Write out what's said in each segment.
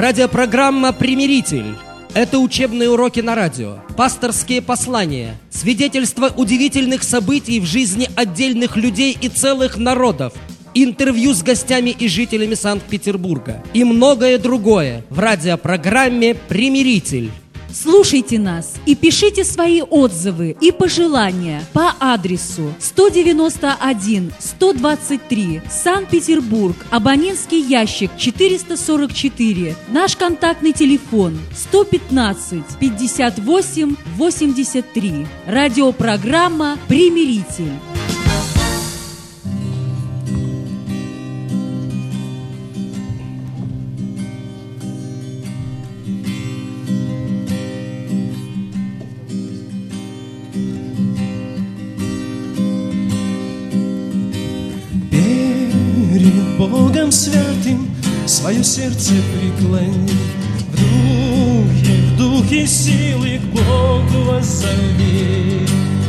Радиопрограмма «Примиритель». Это учебные уроки на радио, пасторские послания, свидетельства удивительных событий в жизни отдельных людей и целых народов, интервью с гостями и жителями Санкт-Петербурга и многое другое в радиопрограмме «Примиритель». Слушайте нас и пишите свои отзывы и пожелания по адресу 191-123, Санкт-Петербург, абонентский ящик 444, наш контактный телефон 115-58-83. Радиопрограмма «Примиритель». Богом святым свое сердце преклони, в духе силы к Богу воззови.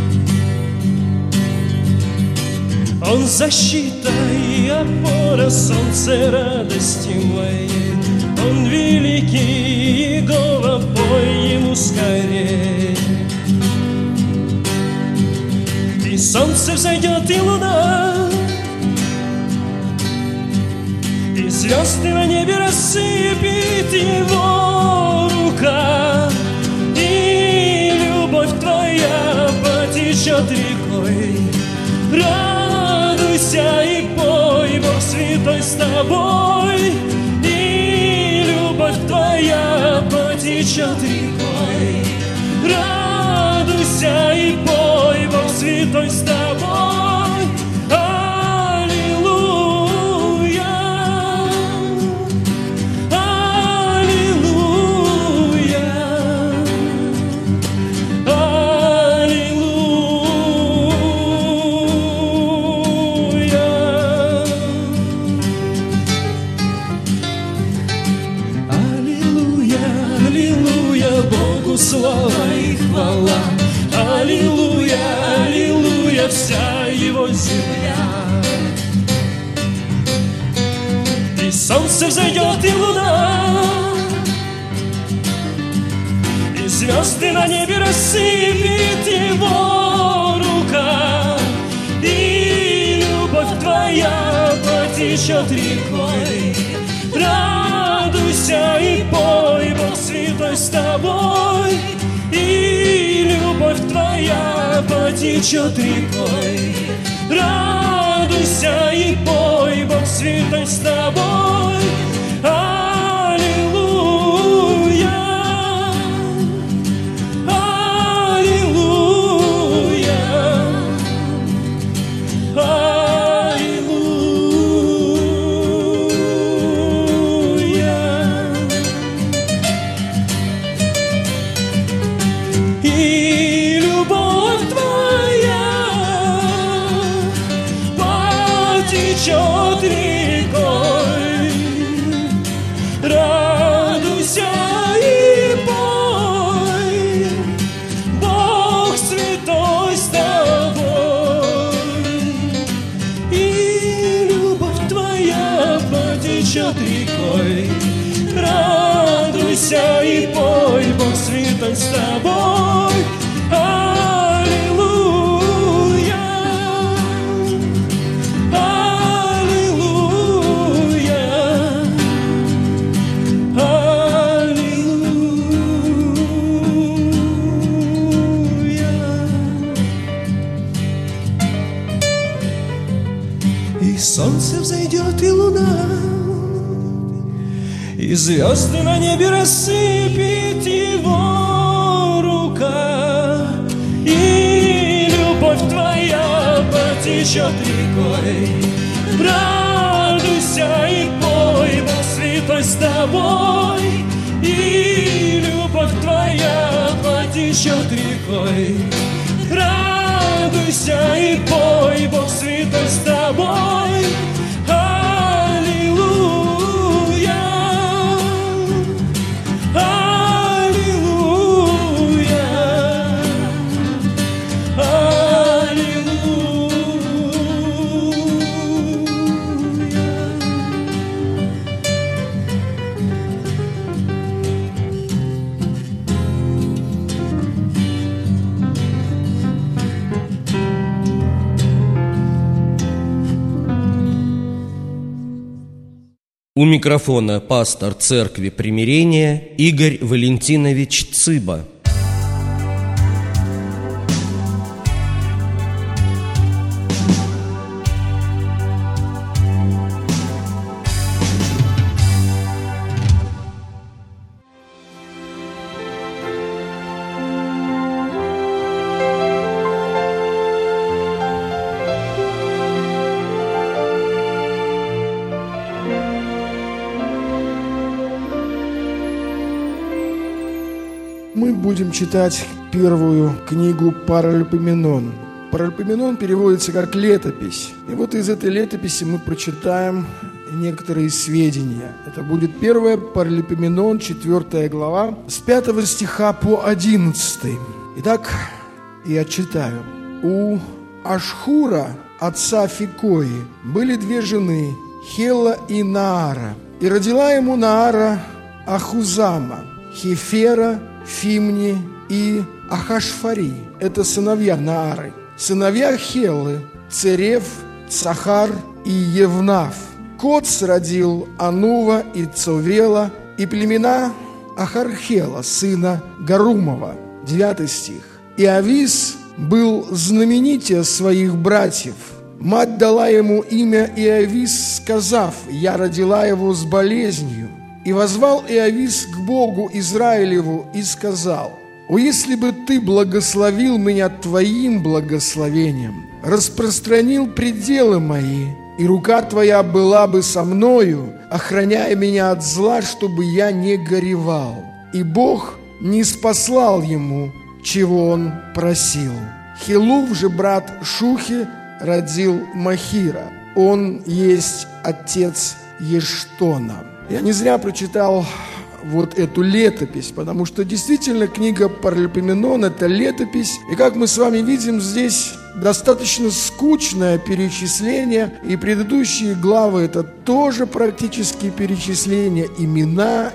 Он защита и опора, солнце радости моей. Он великий Иегова, пой ему скорей. И солнце взойдет, и луна, и звезды на небе рассыпет его рука, и любовь твоя потечет рекой. Радуйся и пой, Бог святой с тобой, и любовь твоя потечет рекой. Радуйся и пой, Бог святой с тобой. Слава и хвала, аллилуйя, аллилуйя, вся его земля. И солнце взойдет, и луна, и звезды на небе рассыпет его рука, и любовь твоя потечет рекой. Радуйся и пой, Бог святой с тобой, и любовь твоя потечет рекой. Радуйся и пой, Бог святой с тобой. Аллилуйя, аллилуйя, течет рекой. Радуйся и пой, Бог святой с тобой, и любовь твоя потечет рекой. Радуйся и пой, Бог святой с тобой. Солнце взойдет, и луна, и звезды на небе рассыпет его рука, и любовь твоя потечет рекой. Радуйся и пой, Бог святой с тобой, и любовь твоя потечет рекой. Радуйся и пой, Бог святой с тобой. Аллилуйя, аллилуйя, аллилуйя. У микрофона пастор Церкви Примирения Игорь Валентинович Цыба. Мы будем читать первую книгу Паралипоменон. Паралипоменон переводится как «летопись». И вот из этой летописи мы прочитаем некоторые сведения. Это будет 1 Паралипоменон, 4 глава, с 5 стиха по 11. Итак, я читаю. У Ашхура, отца Фикои, были две жены, Хела и Наара. И родила ему Наара Ахузама, Хефера, Фимни и Ахашфари. Это сыновья Наары. Сыновья Хелы: Церев, Цахар и Евнаф. Коц родил Анува и Цовела и племена Ахархела, сына Гарумова. 9 стих. И Иовис был знаменитее своих братьев. Мать дала ему имя Иовис, сказав: «Я родила его с болезнью». И воззвал Иовис к Богу Израилеву и сказал: «О, если бы ты благословил меня твоим благословением, распространил пределы мои, и рука твоя была бы со мною, охраняя меня от зла, чтобы я не горевал». И Бог не спаслал ему, чего он просил. Хилув же, брат Шухи, родил Махира. Он есть отец Ештона. Я не зря прочитал вот эту летопись, потому что действительно книга Паралипоменон – это летопись. И как мы с вами видим, здесь достаточно скучное перечисление. И предыдущие главы – это тоже практически перечисления. Имена.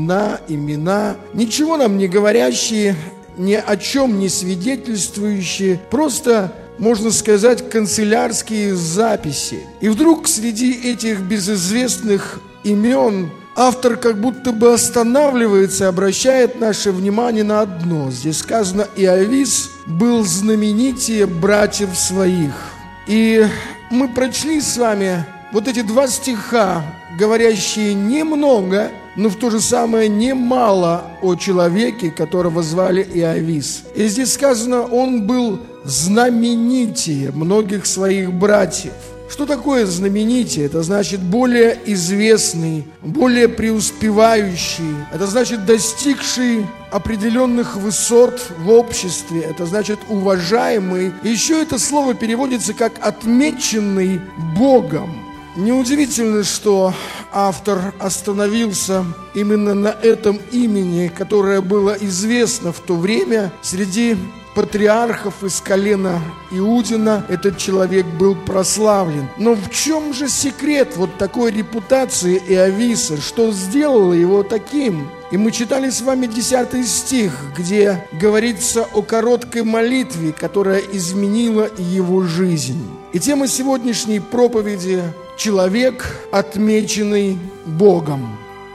Ничего нам не говорящие, ни о чем не свидетельствующие. Просто, можно сказать, канцелярские записи. И вдруг среди этих безызвестных имен автор как будто бы останавливается и обращает наше внимание на одно. Здесь сказано: Иовис был знаменитее братьев своих. И мы прочли с вами вот эти 2 стиха, говорящие немного, но в то же самое немало о человеке, которого звали Иовис. И здесь сказано: он был знаменитее многих своих братьев. Что такое знаменитее? Это значит более известный, более преуспевающий. Это значит достигший определенных высот в обществе. Это значит уважаемый. И еще это слово переводится как отмеченный Богом. Неудивительно, что автор остановился именно на этом имени, которое было известно в то время среди патриархов из колена Иудина. Этот человек был прославлен. Но в чем же секрет вот такой репутации Иовиса? Что сделало его таким? И мы читали с вами 10 стих, где говорится о короткой молитве, которая изменила его жизнь. И тема сегодняшней проповеди – человек, отмеченный Богом.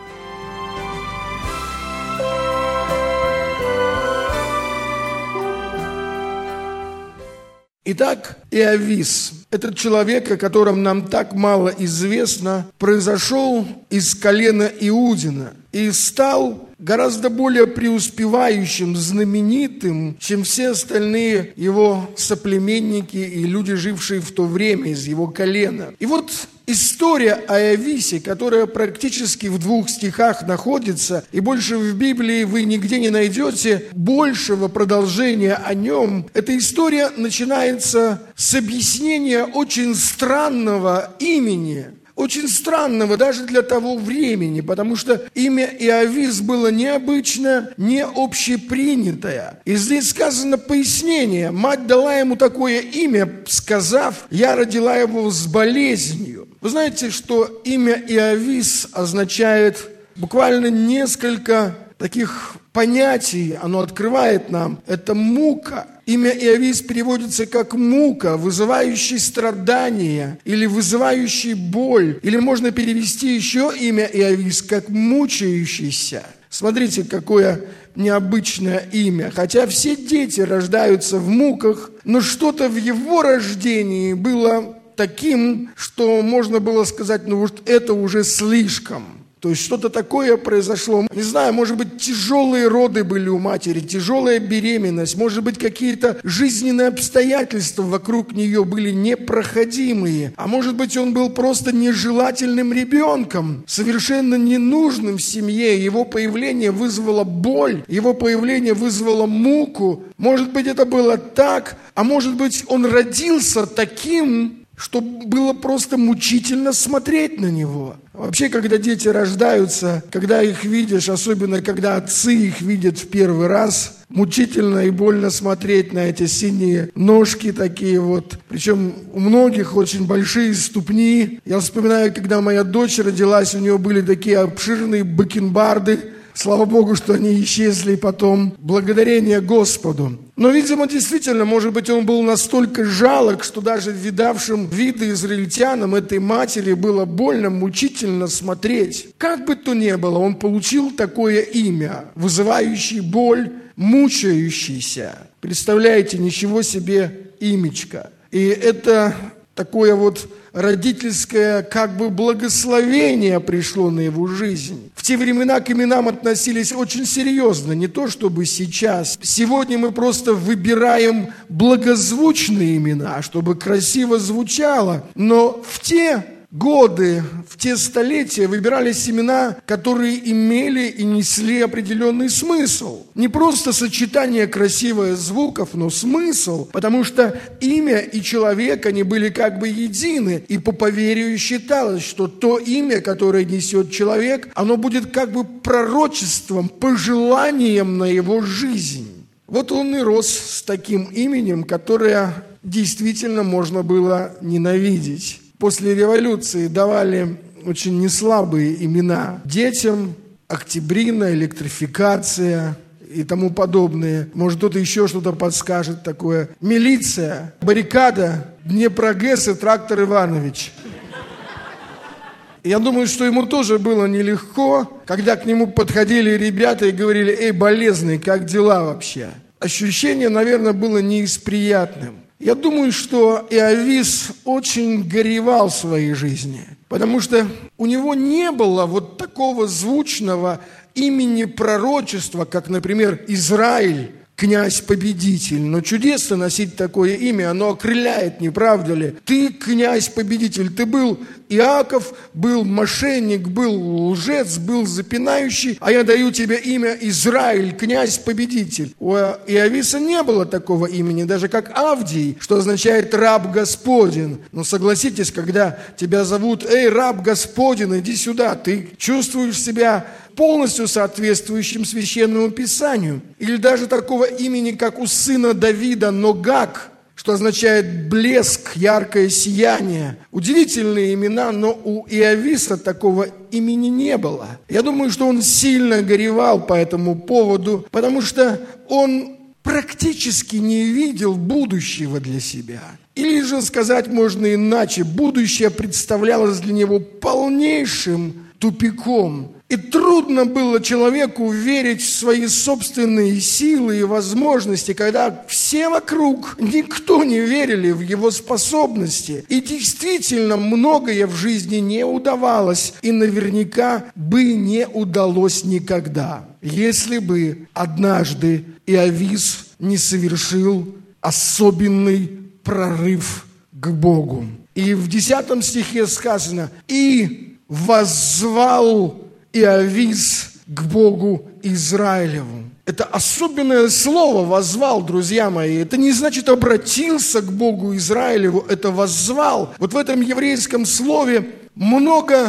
Итак, Иовис, этот человек, о котором нам так мало известно, произошел из колена Иудина и стал гораздо более преуспевающим, знаменитым, чем все остальные его соплеменники и люди, жившие в то время из его колена. И вот история о Иовисе, которая практически в 2 стихах находится, и больше в Библии вы нигде не найдете большего продолжения о нем. Эта история начинается с объяснения очень странного имени. Очень странного даже для того времени, потому что имя Иовис было необычно, не общепринятое. И здесь сказано пояснение. Мать дала ему такое имя, сказав: «Я родила его с болезнью». Вы знаете, что имя Иовис означает буквально несколько таких понятий, оно открывает нам. Это мука, Имя Иовис переводится как мука, вызывающий страдания или вызывающий боль. Или можно перевести еще имя Иовис как мучающийся. Смотрите, какое необычное имя. Хотя все дети рождаются в муках, но что-то в его рождении было таким, что можно было сказать, ну вот это уже слишком. То есть что-то такое произошло. Не знаю, может быть, тяжелые роды были у матери, тяжелая беременность, может быть, какие-то жизненные обстоятельства вокруг нее были непроходимые. А может быть, он был просто нежелательным ребенком, совершенно ненужным в семье. Его появление вызвало боль, его появление вызвало муку. Может быть, это было так, а может быть, он родился таким, что было просто мучительно смотреть на него. Вообще, когда дети рождаются, когда их видишь, особенно когда отцы их видят в первый раз, мучительно и больно смотреть на эти синие ножки такие вот. Причем у многих очень большие ступни. Я вспоминаю, когда моя дочь родилась, у нее были такие обширные бакенбарды. Слава Богу, что они исчезли потом. Благодарение Господу. Но, видимо, действительно, может быть, он был настолько жалок, что даже видавшим виды израильтянам этой матери было больно, мучительно смотреть. Как бы то ни было, он получил такое имя, вызывающее боль, мучающийся. Представляете, ничего себе имечко. И это такое вот родительское как бы благословение пришло на его жизнь. В те времена к именам относились очень серьезно, не то чтобы сейчас. Сегодня мы просто выбираем благозвучные имена, чтобы красиво звучало. Но в те годы, в те столетия выбирались имена, которые имели и несли определенный смысл. Не просто сочетание красивых звуков, но смысл, потому что имя и человек, они были как бы едины. И по поверью считалось, что то имя, которое несет человек, оно будет как бы пророчеством, пожеланием на его жизнь. Вот он и рос с таким именем, которое действительно можно было ненавидеть. После революции давали очень неслабые имена детям: Октябрина, электрификация и тому подобное. Может, кто-то еще что-то подскажет такое. Милиция, баррикада, Днепрогэс и Трактор Иванович. Я думаю, что ему тоже было нелегко, когда к нему подходили ребята и говорили: «Эй, болезный, как дела вообще?» Ощущение, наверное, было не из приятных. Я думаю, что Иовис очень горевал в своей жизни, потому что у него не было вот такого звучного имени пророчества, как, например, Израиль, князь-победитель. Но чудесно носить такое имя, оно окрыляет, не правда ли? Ты князь-победитель, ты был Иаков, был мошенник, был лжец, был запинающий, а я даю тебе имя Израиль, князь-победитель. У Иовиса не было такого имени, даже как Авдий, что означает раб Господень. Но согласитесь, когда тебя зовут: «Эй, раб Господень, иди сюда», ты чувствуешь себя полностью соответствующим Священному Писанию. Или даже такого имени, как у сына Давида, Ногак, что означает блеск, яркое сияние. Удивительные имена, но у Иовиса такого имени не было. Я думаю, что он сильно горевал по этому поводу, потому что он практически не видел будущего для себя. Или же сказать можно иначе: будущее представлялось для него полнейшим тупиком. И трудно было человеку верить в свои собственные силы и возможности, когда все вокруг, никто не верили в его способности. И действительно, многое в жизни не удавалось, и наверняка бы не удалось никогда, если бы однажды Иовис не совершил особенный прорыв к Богу. И в 10 стихе сказано: «И воззвал Иовис к Богу Израилеву». Это особенное слово «воззвал», друзья мои. Это не значит «обратился к Богу Израилеву», это «воззвал». Вот в этом еврейском слове много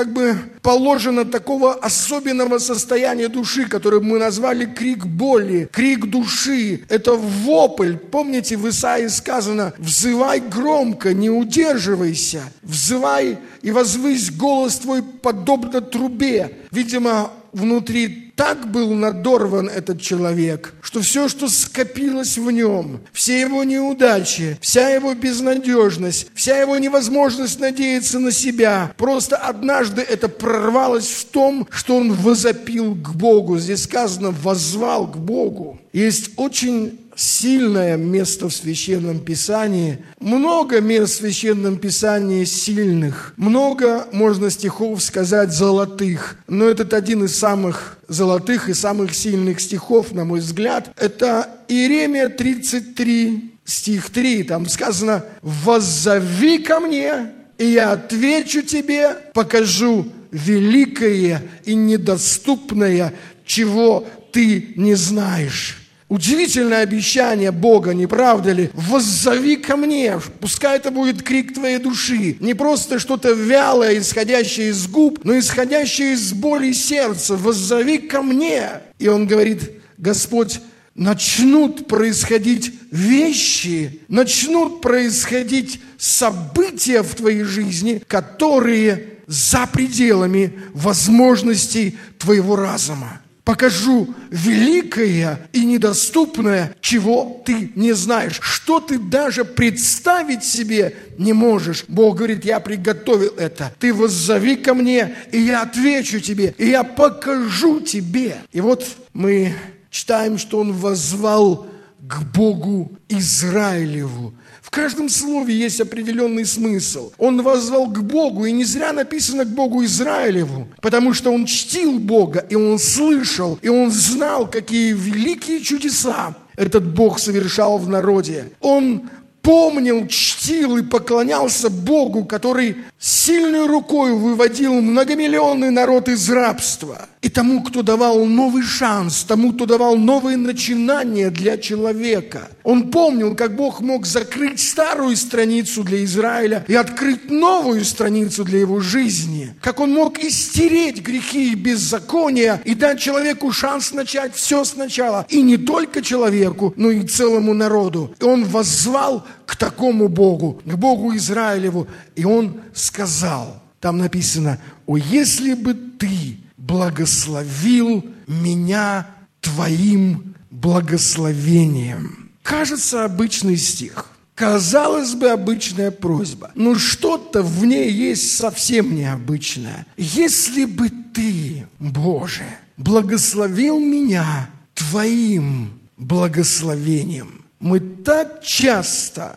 положено такого особенного состояния души, которое мы назвали крик боли, крик души. Это вопль. Помните, в Исаии сказано: «Взывай громко, не удерживайся, взывай и возвысь голос твой подобно трубе». Видимо, внутри так был надорван этот человек, что все, что скопилось в нем, все его неудачи, вся его безнадежность, вся его невозможность надеяться на себя, просто однажды это прорвалось в том, что он возопил к Богу. Здесь сказано «воззвал к Богу». Есть очень сильное место в Священном Писании, много мест в Священном Писании сильных, много, можно стихов сказать, золотых, но этот один из самых золотых и самых сильных стихов, на мой взгляд, это Иеремия 33, стих 3, там сказано «воззови ко мне, и я отвечу тебе, покажу великое и недоступное, чего ты не знаешь». Удивительное обещание Бога, не правда ли? «Воззови ко мне». Пускай это будет крик твоей души. Не просто что-то вялое, исходящее из губ, но исходящее из боли сердца. «Воззови ко мне». И он говорит: Господь, начнут происходить вещи, начнут происходить события в твоей жизни, которые за пределами возможностей твоего разума. Покажу великое и недоступное, чего ты не знаешь, что ты даже представить себе не можешь. Бог говорит: я приготовил это. Ты воззови ко мне, и я отвечу тебе, и я покажу тебе. И вот мы читаем, что он воззвал к Богу Израилеву. В каждом слове есть определенный смысл. Он воззвал к Богу, и не зря написано к Богу Израилеву, потому что он чтил Бога, и он слышал, и он знал, какие великие чудеса этот Бог совершал в народе. Он помнил, чтил и поклонялся Богу, который сильной рукой выводил многомиллионный народ из рабства. И тому, кто давал новый шанс, тому, кто давал новые начинания для человека. Он помнил, как Бог мог закрыть старую страницу для Израиля и открыть новую страницу для его жизни. Как он мог истереть грехи и беззакония и дать человеку шанс начать все сначала. И не только человеку, но и целому народу. И он воззвал к такому Богу, к Богу Израилеву. И он сказал, там написано: «О, если бы ты благословил меня твоим благословением». Кажется, обычный стих. Казалось бы, обычная просьба. Но что-то в ней есть совсем необычное. «Если бы ты, Боже, благословил меня твоим благословением». Мы так часто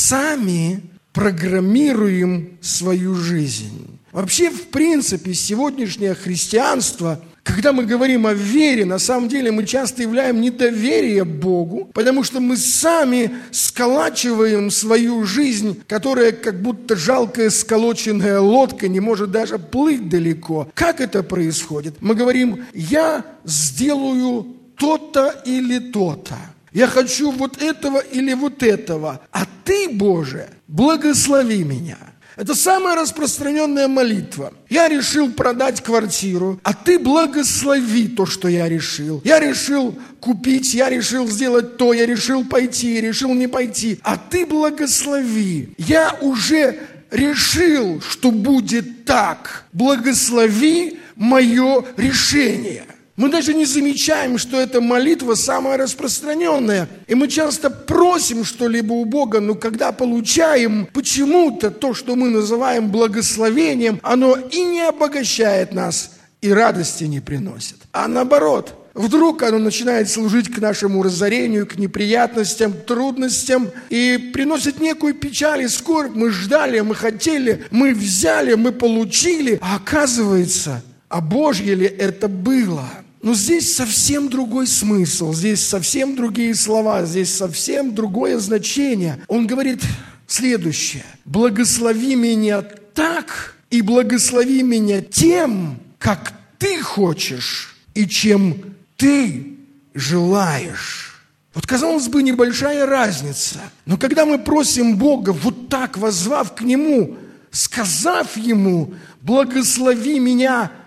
сами программируем свою жизнь. Вообще, в принципе, сегодняшнее христианство, когда мы говорим о вере, на самом деле мы часто являем недоверие Богу, потому что мы сами сколачиваем свою жизнь, которая как будто жалкая сколоченная лодка, не может даже плыть далеко. Как это происходит? Мы говорим: я сделаю то-то или то-то. Я хочу вот этого или вот этого. А ты, Боже, благослови меня. Это самая распространенная молитва. Я решил продать квартиру, а ты благослови то, что я решил. Я решил купить, я решил сделать то, я решил пойти, я решил не пойти. А ты благослови. Я уже решил, что будет так. Благослови мое решение. Мы даже не замечаем, что эта молитва самая распространенная. И мы часто просим что-либо у Бога, но когда получаем, почему-то то, что мы называем благословением, оно и не обогащает нас, и радости не приносит. А наоборот, вдруг оно начинает служить к нашему разорению, к неприятностям, к трудностям, и приносит некую печаль и скорбь. Мы ждали, мы хотели, мы взяли, мы получили. А оказывается, а Божье ли это было? Но здесь совсем другой смысл, здесь совсем другие слова, здесь совсем другое значение. Он говорит следующее: «Благослови меня так и благослови меня тем, как ты хочешь и чем ты желаешь». Вот, казалось бы, небольшая разница. Но когда мы просим Бога, вот так воззвав к Нему, сказав Ему: «Благослови меня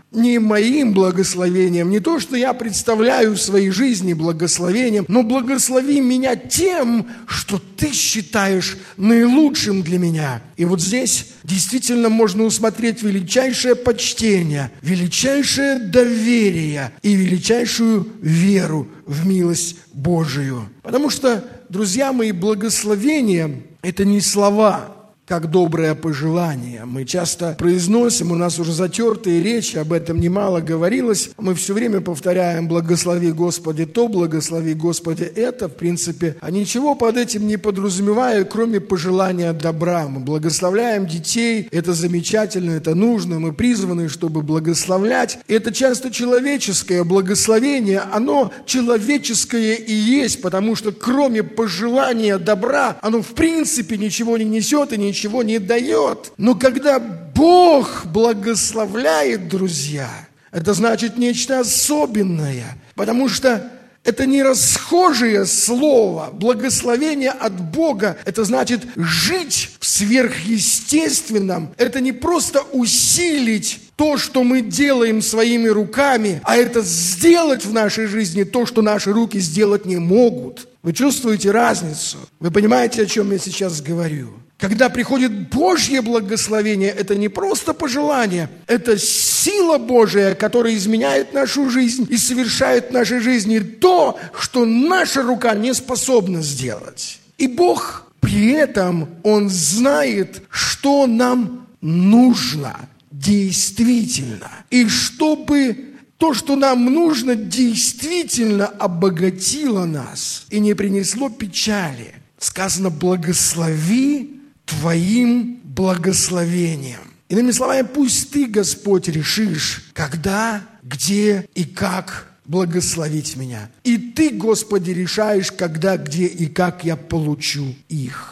не моим благословением, не то, что я представляю в своей жизни благословением, но благослови меня тем, что ты считаешь наилучшим для меня. И вот здесь действительно можно усмотреть величайшее почтение, величайшее доверие и величайшую веру в милость Божию. Потому что, друзья мои, благословение – это не слова, как доброе пожелание. Мы часто произносим, у нас уже затертые речи, об этом немало говорилось. Мы все время повторяем «благослови Господи то, благослови Господи это». В принципе, а ничего под этим не подразумевая, кроме пожелания добра. Мы благословляем детей, это замечательно, это нужно. Мы призваны, чтобы благословлять. Это часто человеческое благословение, оно человеческое и есть, потому что кроме пожелания добра, оно в принципе ничего не несет и ничего не дает. Но когда Бог благословляет, друзья, это значит нечто особенное, потому что это не расхожее слово. Благословение от Бога – это значит жить в сверхъестественном. Это не просто усилить то, что мы делаем своими руками, а это сделать в нашей жизни то, что наши руки сделать не могут. Вы чувствуете разницу? Вы понимаете, о чем я сейчас говорю? Когда приходит Божье благословение, это не просто пожелание, это сила Божия, которая изменяет нашу жизнь и совершает в нашей жизни то, что наша рука не способна сделать. И Бог при этом, Он знает, что нам нужно действительно. И чтобы то, что нам нужно, действительно обогатило нас и не принесло печали. Сказано, благослови Твоим благословением. Иными словами, пусть Ты, Господь, решишь, когда, где и как благословить меня. И Ты, Господи, решаешь, когда, где и как я получу их.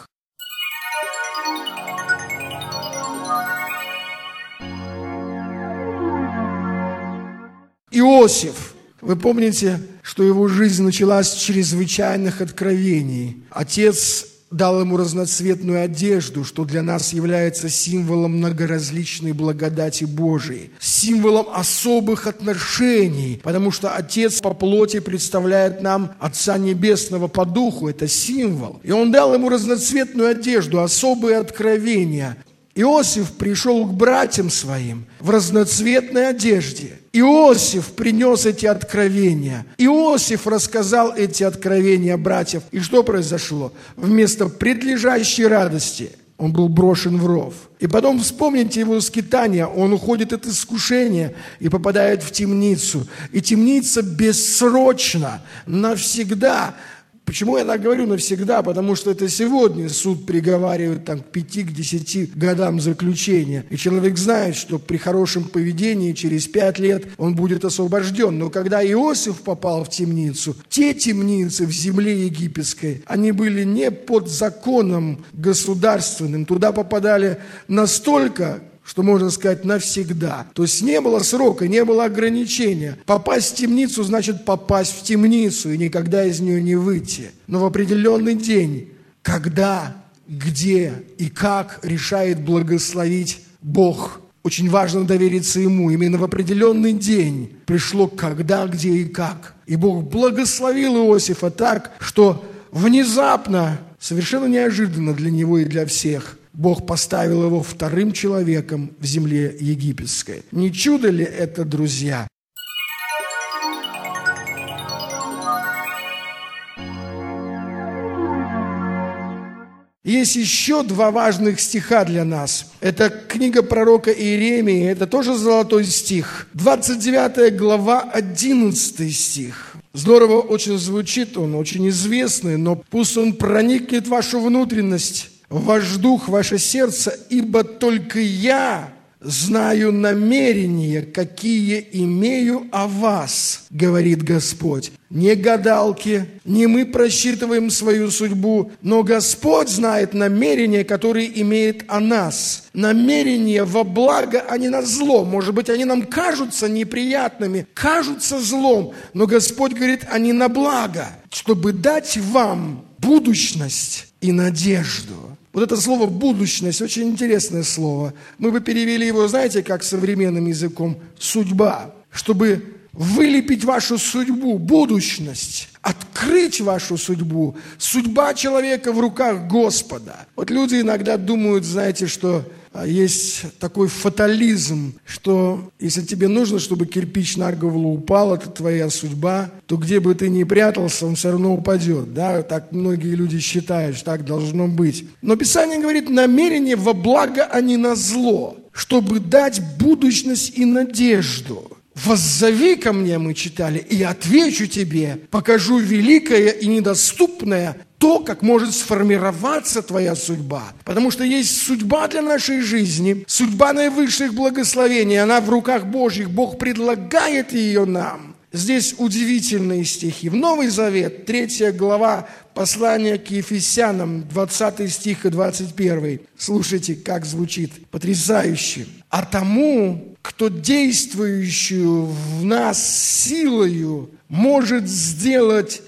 Иосиф. Вы помните, что его жизнь началась с чрезвычайных откровений. Отец дал ему разноцветную одежду, что для нас является символом многоразличной благодати Божией, символом особых отношений, потому что Отец по плоти представляет нам Отца Небесного по духу, это символ. И он дал ему разноцветную одежду, особые откровения. Иосиф пришел к братьям своим в разноцветной одежде. Иосиф принес эти откровения. Иосиф рассказал эти откровения братьев. И что произошло? Вместо предлежащей радости он был брошен в ров. И потом вспомните его скитания. Он уходит от искушения и попадает в темницу. И темница бессрочно, навсегда. Почему я так говорю навсегда? Потому что это сегодня суд приговаривает к 5-10 годам заключения. И человек знает, что при хорошем поведении через 5 лет он будет освобожден. Но когда Иосиф попал в темницу, те темницы в земле египетской, они были не под законом государственным. Туда попадали настолько, что можно сказать навсегда. То есть не было срока, не было ограничения. Попасть в темницу значит попасть в темницу и никогда из нее не выйти. Но в определенный день, когда, где и как решает благословить Бог, очень важно довериться Ему. Именно в определенный день пришло когда, где и как. И Бог благословил Иосифа так, что внезапно, совершенно неожиданно для него и для всех, Бог поставил его вторым человеком в земле египетской. Не чудо ли это, друзья? Есть еще 2 важных стиха для нас. Это книга пророка Иеремии, это тоже золотой стих. 29 глава, 11 стих. Здорово очень звучит, он очень известный, но пусть он проникнет в вашу внутренность, в ваш дух, в ваше сердце, ибо только я знаю намерения, какие имею о вас, говорит Господь. Не гадалки, не мы просчитываем свою судьбу, но Господь знает намерения, которые имеет о нас. Намерения во благо, а не на зло. Может быть, они нам кажутся неприятными, кажутся злом, но Господь говорит, они на благо, чтобы дать вам будущность и надежду. Вот это слово «будущность» очень интересное слово. Мы бы перевели его, знаете, как современным языком «судьба», чтобы вылепить вашу судьбу, будущность, открыть вашу судьбу. Судьба человека в руках Господа. Вот люди иногда думают, знаете, что есть такой фатализм, что если тебе нужно, чтобы кирпич на голову упал, это твоя судьба, то где бы ты ни прятался, он все равно упадет. Да? Так многие люди считают, что так должно быть. Но Писание говорит, намерение во благо, а не на зло, чтобы дать будущность и надежду. «Воззови ко мне», мы читали, «и отвечу тебе, покажу великое и недоступное, то, как может сформироваться твоя судьба». Потому что есть судьба для нашей жизни, судьба наивысших благословений, она в руках Божьих, Бог предлагает ее нам. Здесь удивительные стихи. В Новый Завет, 3 глава, послание к Ефесянам, 20 стих и 21. Слушайте, как звучит, потрясающе. «А тому, кто действующую в нас силою может сделать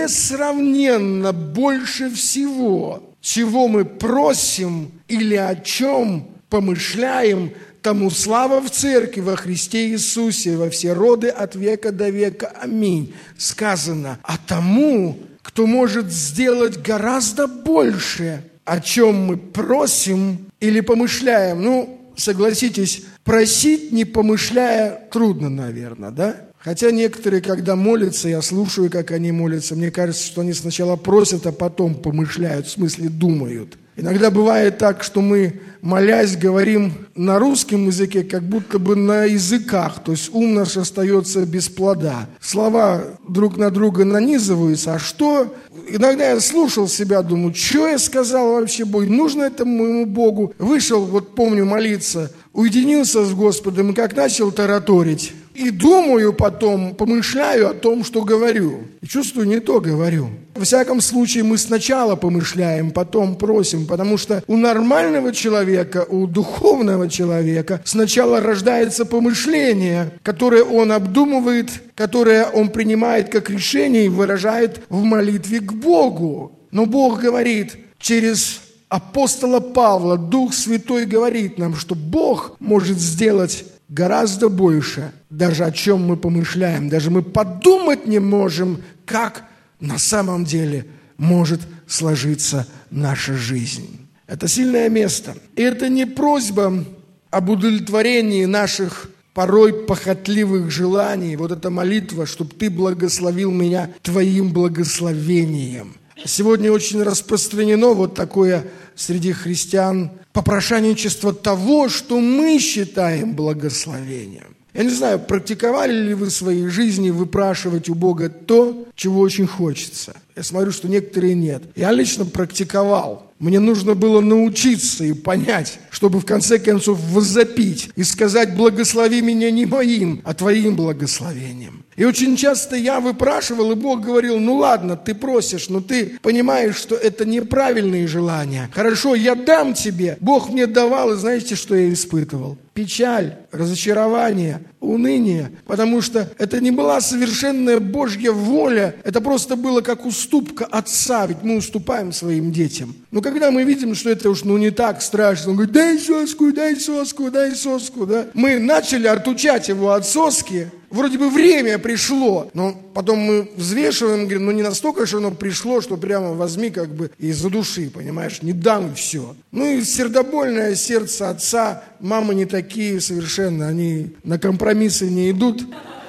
несравненно больше всего, чего мы просим или о чем помышляем, тому слава в Церкви во Христе Иисусе во все роды от века до века. Аминь». Сказано, а тому, кто может сделать гораздо больше, о чем мы просим или помышляем. Согласитесь, просить, не помышляя, трудно, наверное, да? Хотя некоторые, когда молятся, я слушаю, как они молятся, мне кажется, что они сначала просят, а потом помышляют, в смысле думают. Иногда бывает так, что мы, молясь, говорим на русском языке, как будто бы на языках, то есть ум наш остается без плода. Слова друг на друга нанизываются, а что? Иногда я слушал себя, думаю, что я сказал вообще Богу, нужно это моему Богу? Вышел, вот помню, молиться, уединился с Господом и как начал тараторить. И думаю потом, помышляю о том, что говорю. И чувствую, не то говорю. Во всяком случае, мы сначала помышляем, потом просим, потому что у нормального человека, у духовного человека сначала рождается помышление, которое он обдумывает, которое он принимает как решение и выражает в молитве к Богу. Но Бог говорит через апостола Павла, Дух Святой говорит нам, что Бог может сделать гораздо больше, даже о чем мы помышляем. Даже мы подумать не можем, как на самом деле может сложиться наша жизнь. Это сильное место. И это не просьба об удовлетворении наших порой похотливых желаний. Вот эта молитва, чтобы ты благословил меня твоим благословением. Сегодня очень распространено вот такое среди христиан попрошайничество того, что мы считаем благословением. Я не знаю, практиковали ли вы в своей жизни выпрашивать у Бога то, чего очень хочется. Я смотрю, что некоторые нет. Я лично практиковал. Мне нужно было научиться и понять, чтобы в конце концов возопить и сказать: благослови меня не моим, а твоим благословением. И очень часто я выпрашивал, и Бог говорил: ну ладно, ты просишь, но ты понимаешь, что это неправильные желания. Хорошо, я дам тебе. Бог мне давал, и знаете, что я испытывал? Печаль, разочарование, уныние, потому что это не была совершенная Божья воля, это просто было как уступка отца, ведь мы уступаем своим детям. Но когда мы видим, что это уж не так страшно, он говорит: дай соску, дай соску, дай соску, да? Мы начали отучать его от соски, вроде бы время пришло, но потом мы взвешиваем, говорим: ну не настолько же оно пришло, что прямо возьми как бы из-за души, понимаешь, не дам и все. Ну и сердобольное сердце отца, мамы не такие совершенно, они на компромиссы не идут.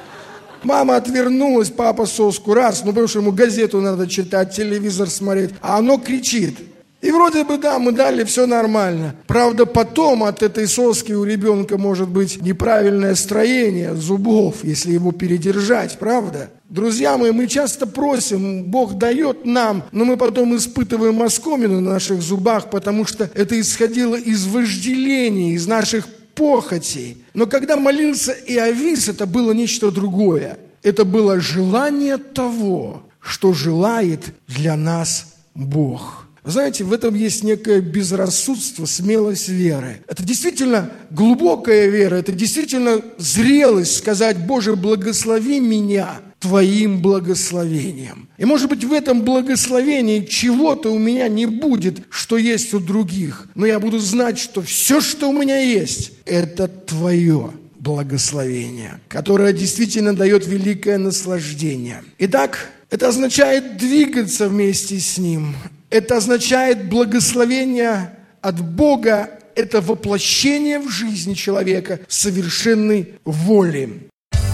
Мама отвернулась, папа соску раз, потому что ему газету надо читать, телевизор смотреть, а оно кричит. И вроде бы, да, мы дали, все нормально. Правда, потом от этой соски у ребенка может быть неправильное строение зубов, если его передержать, правда? Друзья мои, мы часто просим, Бог дает нам, но мы потом испытываем оскомину на наших зубах, потому что это исходило из вожделения, из наших похотей. Но когда молился Иовис, это было нечто другое. Это было желание того, что желает для нас Бог. Знаете, в этом есть некое безрассудство, смелость веры. Это действительно глубокая вера, это действительно зрелость сказать: Боже, благослови меня твоим благословением. И может быть в этом благословении чего-то у меня не будет, что есть у других. Но я буду знать, что все, что у меня есть, это твое благословение, которое действительно дает великое наслаждение. Итак, это означает двигаться вместе с Ним. Это означает благословение от Бога. Это воплощение в жизни человека совершенной воли.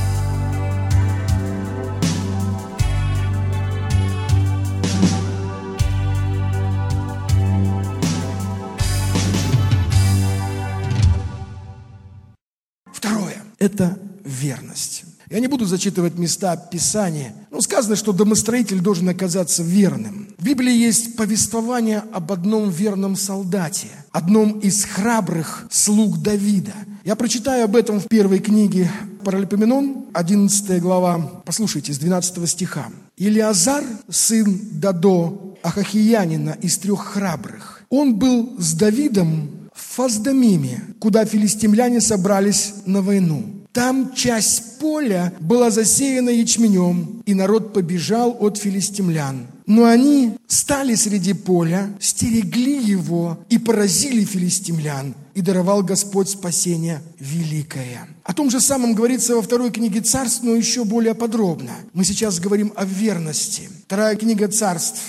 Второе – это верность. Я не буду зачитывать места Писания, но сказано, что домостроитель должен оказаться верным. В Библии есть повествование об одном верном солдате, одном из храбрых слуг Давида. Я прочитаю об этом в первой книге Паралипоменон, 11 глава. Послушайте, с 12 стиха. «Илиазар, сын Додо, Ахахиянина, из 3 храбрых. Он был с Давидом в Фаздамиме, куда филистимляне собрались на войну. Там часть поля была засеяна ячменем, и народ побежал от филистимлян. Но они стали среди поля, стерегли его и поразили филистимлян, и даровал Господь спасение великое». О том же самом говорится во 2 книге Царств, но еще более подробно. Мы сейчас говорим о верности. 2 книга Царств,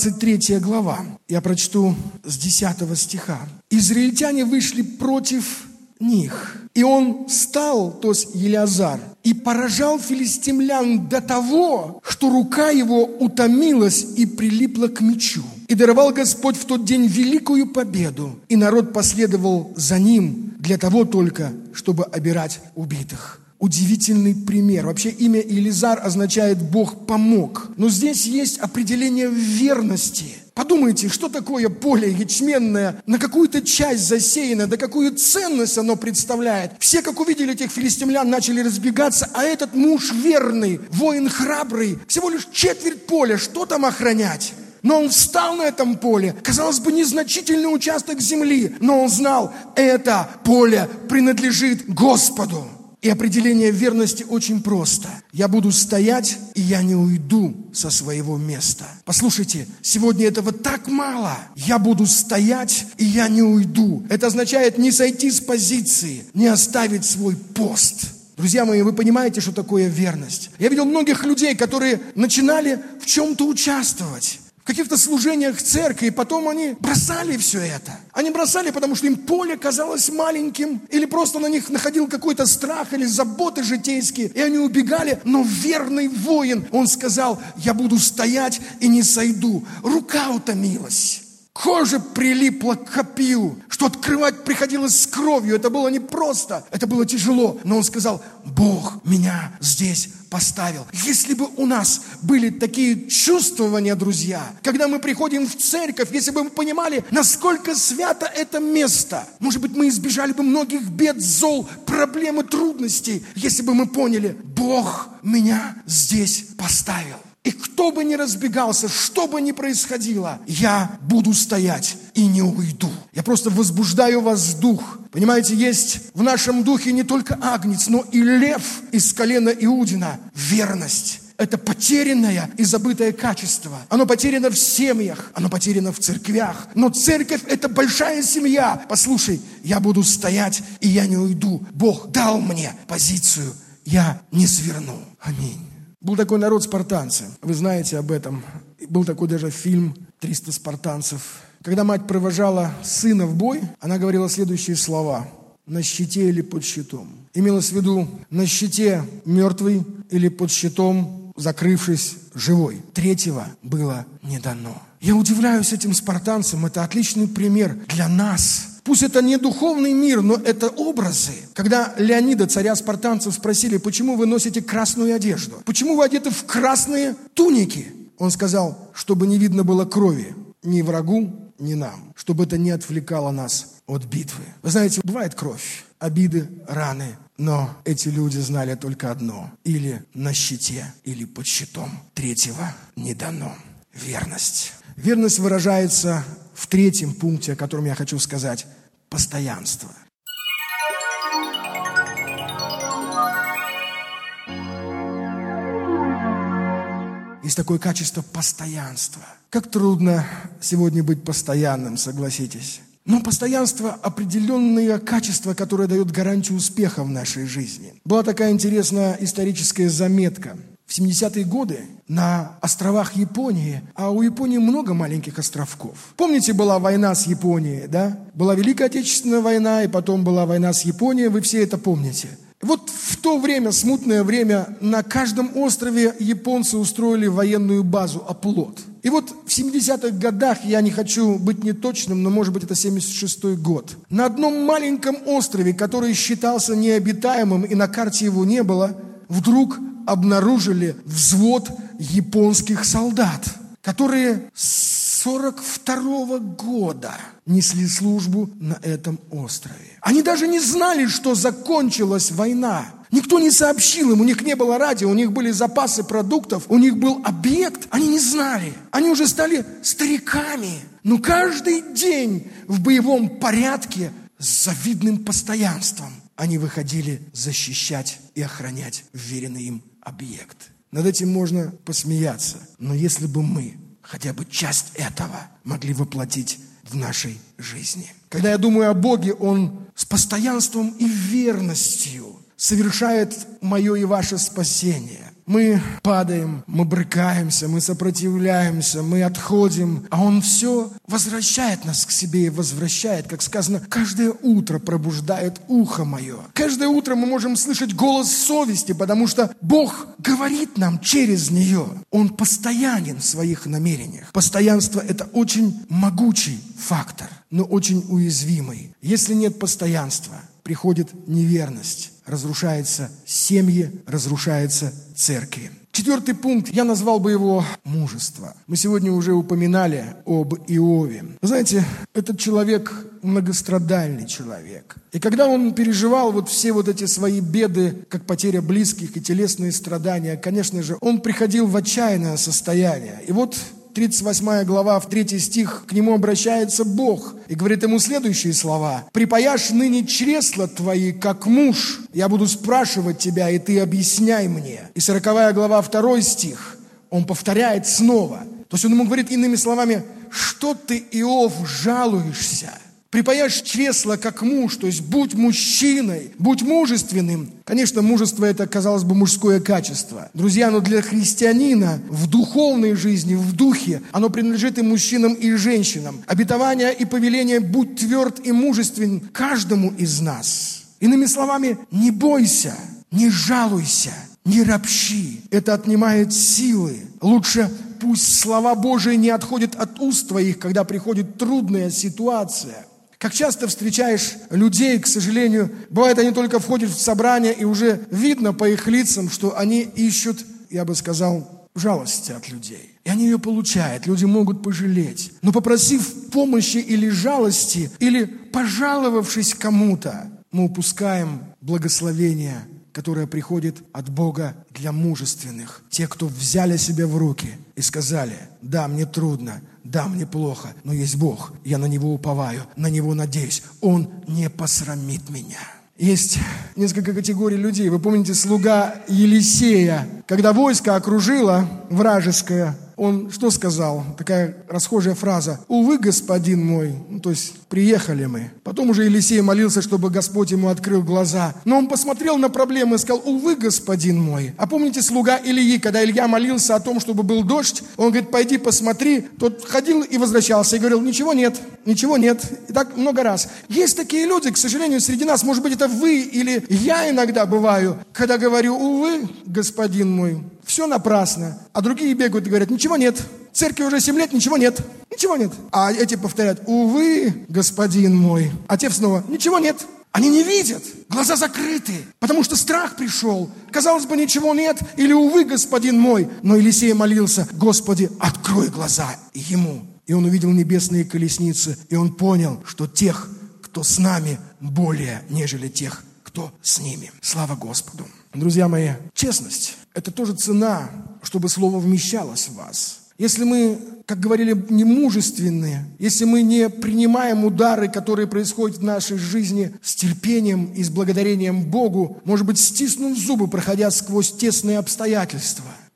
23 глава. Я прочту с 10 стиха. «Израильтяне вышли против них, и он встал, то есть Илиазар, и поражал филистимлян до того, что рука его утомилась и прилипла к мечу. И даровал Господь в тот день великую победу, и народ последовал за ним для того только, чтобы обирать убитых». Удивительный пример. Вообще имя Илиазар означает «Бог помог». Но здесь есть определение верности. Подумайте, что такое поле ячменное, на какую-то часть засеяно, да какую ценность оно представляет. Все, как увидели этих филистимлян, начали разбегаться, а этот муж верный, воин храбрый, всего лишь четверть поля, что там охранять? Но он встал на этом поле, казалось бы, незначительный участок земли, но он знал, это поле принадлежит Господу. И определение верности очень просто. Я буду стоять, и я не уйду со своего места. Послушайте, сегодня этого так мало. Я буду стоять, и я не уйду. Это означает не сойти с позиции, не оставить свой пост. Друзья мои, вы понимаете, что такое верность? Я видел многих людей, которые начинали в чем-то участвовать. В каких-то служениях церкви, и потом они бросали все это. Они бросали, потому что им поле казалось маленьким, или просто на них находил какой-то страх, или заботы житейские, и они убегали. Но верный воин, он сказал, я буду стоять и не сойду. Рука утомилась. Кожа прилипла к копью, что открывать приходилось с кровью. Это было непросто, это было тяжело. Но он сказал, Бог меня здесь поставил. Если бы у нас были такие чувствования, друзья, когда мы приходим в церковь, если бы мы понимали, насколько свято это место, может быть, мы избежали бы многих бед, зол, проблем и трудностей, если бы мы поняли, Бог меня здесь поставил. И кто бы ни разбегался, что бы ни происходило, я буду стоять и не уйду. Я просто возбуждаю вас в дух. Понимаете, есть в нашем духе не только агнец, но и лев из колена Иудина. Верность. Это потерянное и забытое качество. Оно потеряно в семьях, оно потеряно в церквях. Но церковь – это большая семья. Послушай, я буду стоять, и я не уйду. Бог дал мне позицию, я не сверну. Аминь. Был такой народ спартанцы, вы знаете об этом. Был такой даже фильм «300 спартанцев». Когда мать провожала сына в бой, она говорила следующие слова: «На щите или под щитом». Имелось в виду на щите мертвый или под щитом, закрывшись, живой. Третьего было не дано. Я удивляюсь этим спартанцам, это отличный пример для нас. Пусть это не духовный мир, но это образы. Когда Леонида, царя спартанцев, спросили, почему вы носите красную одежду? Почему вы одеты в красные туники? Он сказал, чтобы не видно было крови ни врагу, ни нам. Чтобы это не отвлекало нас от битвы. Вы знаете, бывает кровь, обиды, раны. Но эти люди знали только одно. Или на щите, или под щитом. Третьего не дано. Верность. Верность выражается в третьем пункте, о котором я хочу сказать. Постоянство. Есть такое качество постоянства. Как трудно сегодня быть постоянным, согласитесь. Но постоянство – определенное качество, которое дает гарантию успеха в нашей жизни. Была такая интересная историческая заметка. В 70-е годы на островах Японии, а у Японии много маленьких островков. Помните, была война с Японией, да? Была Великая Отечественная война, и потом была война с Японией, вы все это помните. Вот в то время, смутное время, на каждом острове японцы устроили военную базу, оплот. И вот в 70-х годах, я не хочу быть неточным, но может быть это 76-й год, на одном маленьком острове, который считался необитаемым и на карте его не было, вдруг обнаружили взвод японских солдат, которые с 42-го года несли службу на этом острове. Они даже не знали, что закончилась война. Никто не сообщил им, у них не было радио, у них были запасы продуктов, у них был объект, они не знали. Они уже стали стариками, но каждый день в боевом порядке с завидным постоянством они выходили защищать и охранять вверенный им объект. Над этим можно посмеяться, но если бы мы хотя бы часть этого могли воплотить в нашей жизни. Когда я думаю о Боге, Он с постоянством и верностью совершает мое и ваше спасение. Мы падаем, мы брыкаемся, мы сопротивляемся, мы отходим, а Он все возвращает нас к себе и возвращает, как сказано, каждое утро пробуждает ухо мое. Каждое утро мы можем слышать голос совести, потому что Бог говорит нам через нее. Он постоянен в своих намерениях. Постоянство – это очень могучий фактор, но очень уязвимый. Если нет постоянства, приходит неверность. Разрушаются семьи, разрушаются церкви. 4-й пункт, я назвал бы его мужество. Мы сегодня уже упоминали об Иове. Вы знаете, этот человек многострадальный человек. И когда он переживал вот все вот эти свои беды, как потеря близких и телесные страдания, конечно же, он приходил в отчаянное состояние. И вот 38 глава, в 3 стих, к нему обращается Бог и говорит ему следующие слова. «Припаяшь ныне чресла твои, как муж, я буду спрашивать тебя, и ты объясняй мне». И 40 глава, 2 стих, он повторяет снова. То есть он ему говорит иными словами, что ты, Иов, жалуешься? Припаяшь чресла, как муж, то есть будь мужчиной, будь мужественным. Конечно, мужество – это, казалось бы, мужское качество. Друзья, но для христианина в духовной жизни, в духе, оно принадлежит и мужчинам, и женщинам. Обетование и повеление «будь тверд и мужествен» каждому из нас. Иными словами, не бойся, не жалуйся, не ропщи. Это отнимает силы. Лучше пусть слова Божии не отходят от уст твоих, когда приходит трудная ситуация. Как часто встречаешь людей, к сожалению, бывает, они только входят в собрание, и уже видно по их лицам, что они ищут, я бы сказал, жалости от людей. И они ее получают, люди могут пожалеть. Но попросив помощи или жалости, или пожаловавшись кому-то, мы упускаем благословение, которое приходит от Бога для мужественных. Те, кто взяли себя в руки и сказали, да, мне трудно, да, мне плохо, но есть Бог, я на Него уповаю, на Него надеюсь, Он не посрамит меня. Есть несколько категорий людей. Вы помните слуга Елисея, когда войско окружило вражеское, он что сказал? Такая расхожая фраза. «Увы, господин мой». То есть, приехали мы. Потом уже Елисей молился, чтобы Господь ему открыл глаза. Но он посмотрел на проблемы и сказал, «Увы, господин мой». А помните слуга Илии, когда Илья молился о том, чтобы был дождь, он говорит, «Пойди посмотри». Тот ходил и возвращался и говорил, «Ничего нет, ничего нет». И так много раз. Есть такие люди, к сожалению, среди нас. Может быть, это вы или я иногда бываю, когда говорю, «Увы, господин мой». Все напрасно. А другие бегают и говорят, ничего нет. Церкви уже 7 лет, ничего нет. Ничего нет. А эти повторяют, увы, господин мой. А те снова, ничего нет. Они не видят. Глаза закрыты. Потому что страх пришел. Казалось бы, ничего нет. Или увы, господин мой. Но Елисей молился, Господи, открой глаза ему. И он увидел небесные колесницы. И он понял, что тех, кто с нами, более, нежели тех, кто с ними. Слава Господу. Друзья мои, честность – это тоже цена, чтобы слово вмещалось в вас. Если мы, как говорили, не мужественные, если мы не принимаем удары, которые происходят в нашей жизни с терпением и с благодарением Богу, может быть, стиснув зубы, проходя сквозь тесные обстоятельства,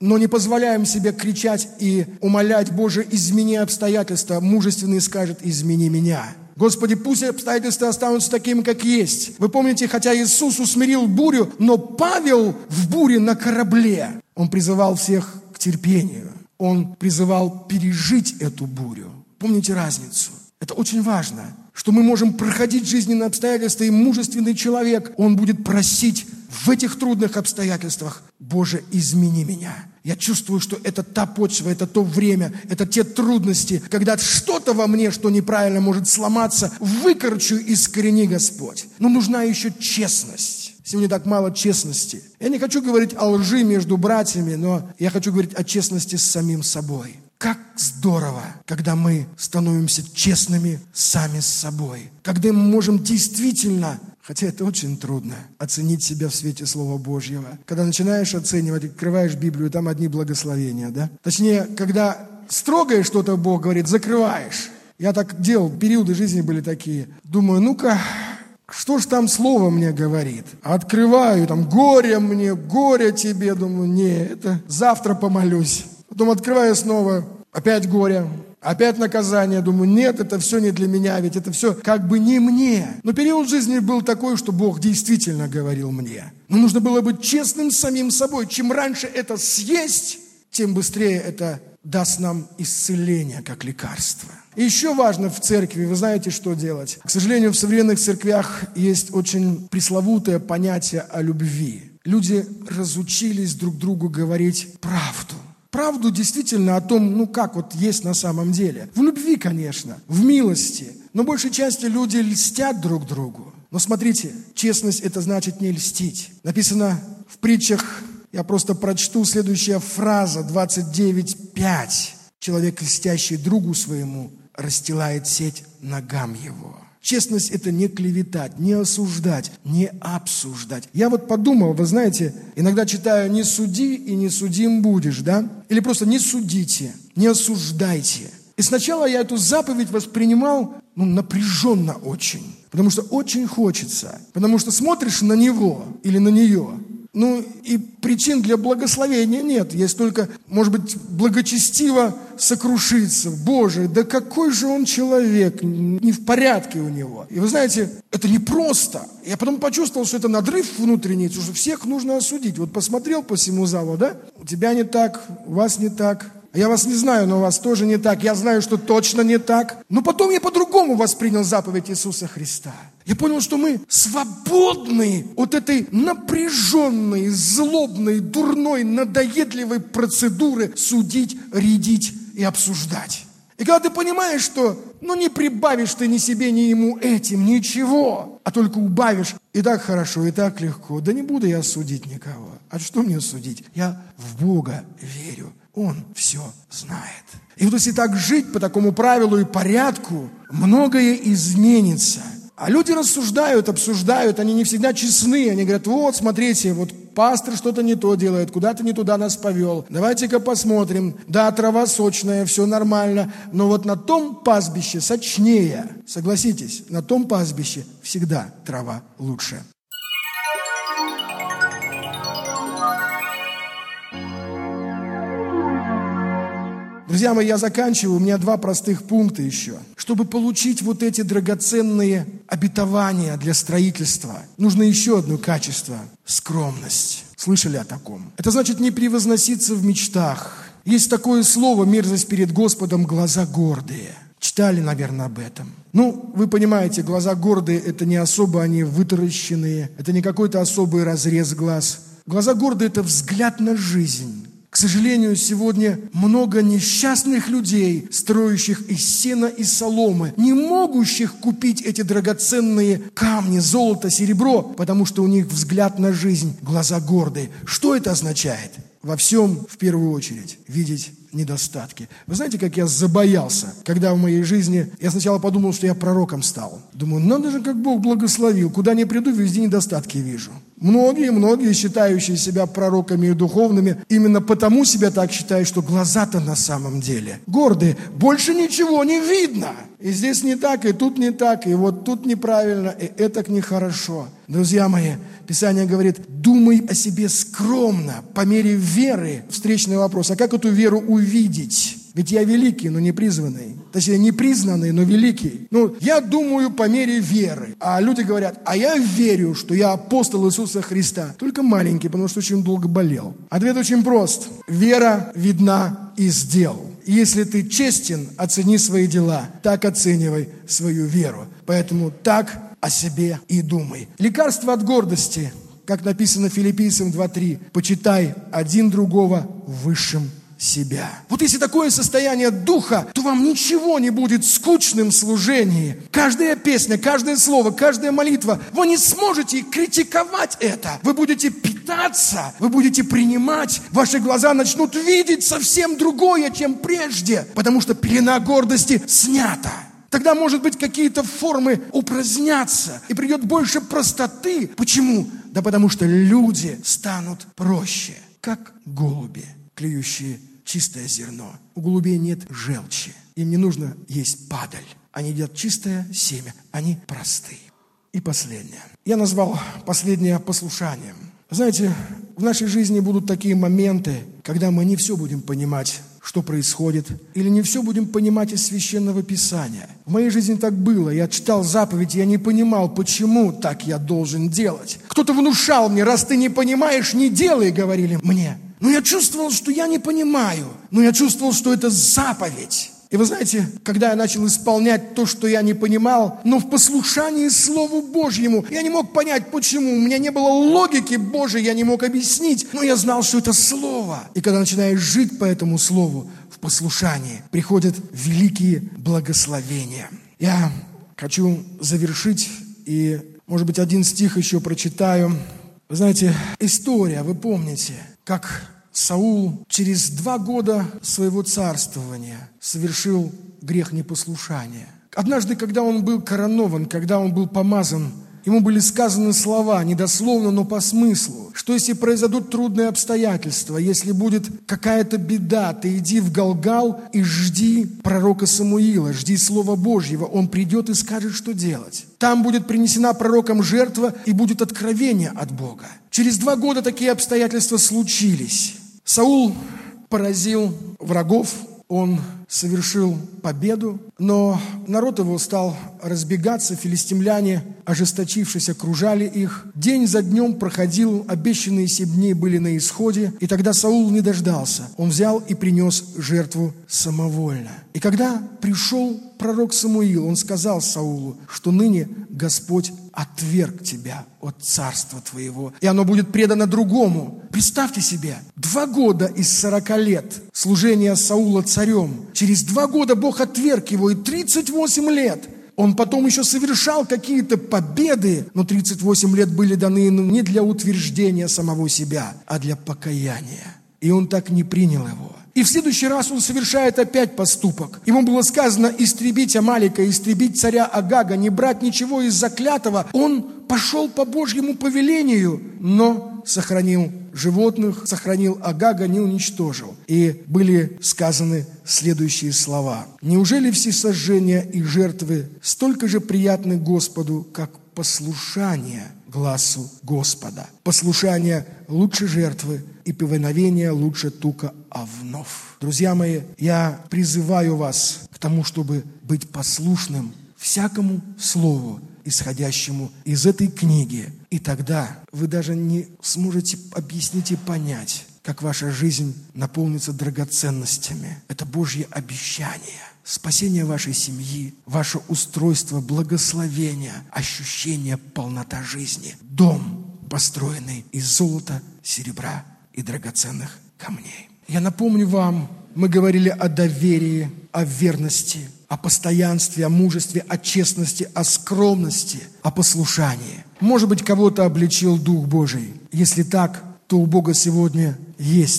но не позволяем себе кричать и умолять: Боже, измени обстоятельства. Мужественный скажет: измени меня. Господи, пусть обстоятельства останутся такими, как есть. Вы помните, хотя Иисус усмирил бурю, но Павел в буре на корабле, он призывал всех к терпению. Он призывал пережить эту бурю. Помните разницу? Это очень важно, что мы можем проходить жизненные обстоятельства, и мужественный человек, он будет просить в этих трудных обстоятельствах: Боже, измени меня. Я чувствую, что это та почва, это то время, это те трудности, когда что-то во мне, что неправильно, может сломаться, выкорчу, искорени, Господь. Но нужна еще честность. Сегодня так мало честности. Я не хочу говорить о лжи между братьями, но я хочу говорить о честности с самим собой. Как здорово, когда мы становимся честными сами с собой. Когда мы можем действительно, хотя это очень трудно, оценить себя в свете Слова Божьего. Когда начинаешь оценивать, открываешь Библию, там одни благословения, да? Точнее, когда строгое что-то Бог говорит, закрываешь. Я так делал, периоды жизни были такие. Думаю, ну-ка, что ж там Слово мне говорит? Открываю, там, горе мне, горе тебе. Думаю, не, это завтра помолюсь. Потом открываю снова, опять горе, опять наказание. Думаю, нет, это все не для меня, ведь это все как бы не мне. Но период жизни был такой, что Бог действительно говорил мне. Но нужно было быть честным с самим собой. Чем раньше это съесть, тем быстрее это даст нам исцеление как лекарство. И еще важно в церкви, вы знаете, что делать. К сожалению, в современных церквях есть очень пресловутое понятие о любви. Люди разучились друг другу говорить правду. Правду действительно о том, ну как вот есть на самом деле. В любви, конечно, в милости. Но большей части люди льстят друг другу. Но смотрите, честность – это значит не льстить. Написано в притчах, я просто прочту следующая фраза, 29:5. Человек, льстящий другу своему, расстилает сеть ногам его. Честность – это не клеветать, не осуждать, не обсуждать. Я вот подумал, вы знаете, иногда читаю «не суди и не судим будешь», да? Или просто «не судите, не осуждайте». И сначала я эту заповедь воспринимал напряженно очень, потому что очень хочется, потому что смотришь на него или на нее, и причин для благословения нет. Есть только, может быть, благочестиво сокрушиться. Боже, да какой же он человек, не в порядке у него. И вы знаете, это непросто. Я потом почувствовал, что это надрыв внутренний, что всех нужно осудить. Вот посмотрел по всему залу, да? У тебя не так, у вас не так. Я вас не знаю, но у вас тоже не так. Я знаю, что точно не так. Но потом я по-другому воспринял заповедь Иисуса Христа. Я понял, что мы свободны от этой напряженной, злобной, дурной, надоедливой процедуры судить, рядить и обсуждать. И когда ты понимаешь, что не прибавишь ты ни себе, ни ему этим ничего, а только убавишь, и так хорошо, и так легко. Да не буду я судить никого. А что мне судить? Я в Бога верю. Он все знает. И вот если так жить по такому правилу и порядку, многое изменится. А люди рассуждают, обсуждают, они не всегда честны. Они говорят, вот, смотрите, вот пастор что-то не то делает, куда-то не туда нас повел. Давайте-ка посмотрим. Да, трава сочная, все нормально, но вот на том пастбище сочнее. Согласитесь, на том пастбище всегда трава лучше. Друзья мои, я заканчиваю. У меня 2 простых пункта еще. Чтобы получить вот эти драгоценные обетования для строительства, нужно еще одно качество – скромность. Слышали о таком? Это значит не превозноситься в мечтах. Есть такое слово «мерзость перед Господом, глаза гордые». Читали, наверное, об этом. Вы понимаете, глаза гордые – это не особо они вытаращенные, это не какой-то особый разрез глаз. Глаза гордые – это взгляд на жизнь. К сожалению, сегодня много несчастных людей, строящих из сена и соломы, не могущих купить эти драгоценные камни, золото, серебро, потому что у них взгляд на жизнь, глаза гордые. Что это означает? Во всем, в первую очередь, видеть недостатки. Вы знаете, как я забоялся, когда в моей жизни, я сначала подумал, что я пророком стал. Думаю, надо же, как Бог благословил, куда ни приду, везде недостатки вижу. Многие, считающие себя пророками и духовными, именно потому себя так считают, что глаза-то на самом деле гордые. Больше ничего не видно. И здесь не так, и тут не так, и вот тут неправильно, и это нехорошо. Друзья мои, Писание говорит, думай о себе скромно, по мере веры. Встречный вопрос, а как эту веру увидеть? Ведь я великий, но не призванный. Точнее, не признанный, но великий. Я думаю по мере веры. А люди говорят, а я верю, что я апостол Иисуса Христа. Только маленький, потому что очень долго болел. Ответ очень прост. Вера видна из дел. Если ты честен, оцени свои дела. Так оценивай свою веру. Поэтому так о себе и думай. Лекарство от гордости, как написано Филиппийцам 2:3. Почитай один другого высшим себя. Вот если такое состояние духа, то вам ничего не будет скучным в служении. Каждая песня, каждое слово, каждая молитва, вы не сможете критиковать это. Вы будете питаться, вы будете принимать, ваши глаза начнут видеть совсем другое, чем прежде, потому что пелена гордости снята. Тогда, может быть, какие-то формы упразднятся, и придет больше простоты. Почему? Да потому что люди станут проще, как голуби, клюющие чистое зерно. У голубей нет желчи. Им не нужно есть падаль. Они едят чистое семя. Они просты. И последнее. Я назвал последнее послушанием. Знаете, в нашей жизни будут такие моменты, когда мы не все будем понимать, что происходит, или не все будем понимать из Священного Писания. В моей жизни так было. Я читал заповедь, я не понимал, почему так я должен делать. Кто-то внушал мне, раз ты не понимаешь, не делай, говорили мне. Но я чувствовал, что я не понимаю. Но я чувствовал, что это заповедь. И вы знаете, когда я начал исполнять то, что я не понимал, но в послушании Слову Божьему, я не мог понять, почему. У меня не было логики Божией, я не мог объяснить. Но я знал, что это Слово. И когда начинаешь жить по этому Слову, в послушании, приходят великие благословения. Я хочу завершить, и, может быть, один стих еще прочитаю. Вы знаете, история, вы помните, как Саул через 2 года своего царствования совершил грех непослушания. Однажды, когда он был коронован, когда он был помазан, ему были сказаны слова, не дословно, но по смыслу, что если произойдут трудные обстоятельства, если будет какая-то беда, ты иди в Галгал и жди пророка Самуила, жди Слова Божьего, он придет и скажет, что делать. Там будет принесена пророком жертва и будет откровение от Бога. Через 2 года такие обстоятельства случились. Саул поразил врагов, он совершил победу, но народ его стал разбегаться, филистимляне, ожесточившись, окружали их. День за днем проходил, обещанные 7 дней были на исходе, и тогда Саул не дождался. Он взял и принес жертву самовольно. И когда пришел пророк Самуил, он сказал Саулу, что ныне Господь отверг тебя от царства твоего, и оно будет предано другому. Представьте себе, 2 года из 40 лет служения Саула царем, через 2 года Бог отверг его, и 38 лет он потом еще совершал какие-то победы, но 38 лет были даны не для утверждения самого себя, а для покаяния. И он так не принял его. И в следующий раз он совершает опять поступок. Ему было сказано истребить Амалика, истребить царя Агага, не брать ничего из заклятого. Он пошел по Божьему повелению, но сохранил животных, сохранил Агага, не уничтожил. И были сказаны следующие слова. «Неужели всесожжения и жертвы столько же приятны Господу, как послушание гласу Господа? Послушание лучше жертвы, и повиновение лучше тука овнов». Друзья мои, я призываю вас к тому, чтобы быть послушным всякому слову, исходящему из этой книги. И тогда вы даже не сможете объяснить и понять, как ваша жизнь наполнится драгоценностями. Это Божье обещание. Спасение вашей семьи, ваше устройство, благословение, ощущение полнота жизни. Дом, построенный из золота, серебра и драгоценных камней. Я напомню вам, мы говорили о доверии, о верности, о постоянстве, о мужестве, о честности, о скромности, о послушании. Может быть, кого-то обличил Дух Божий. Если так, то у Бога сегодня есть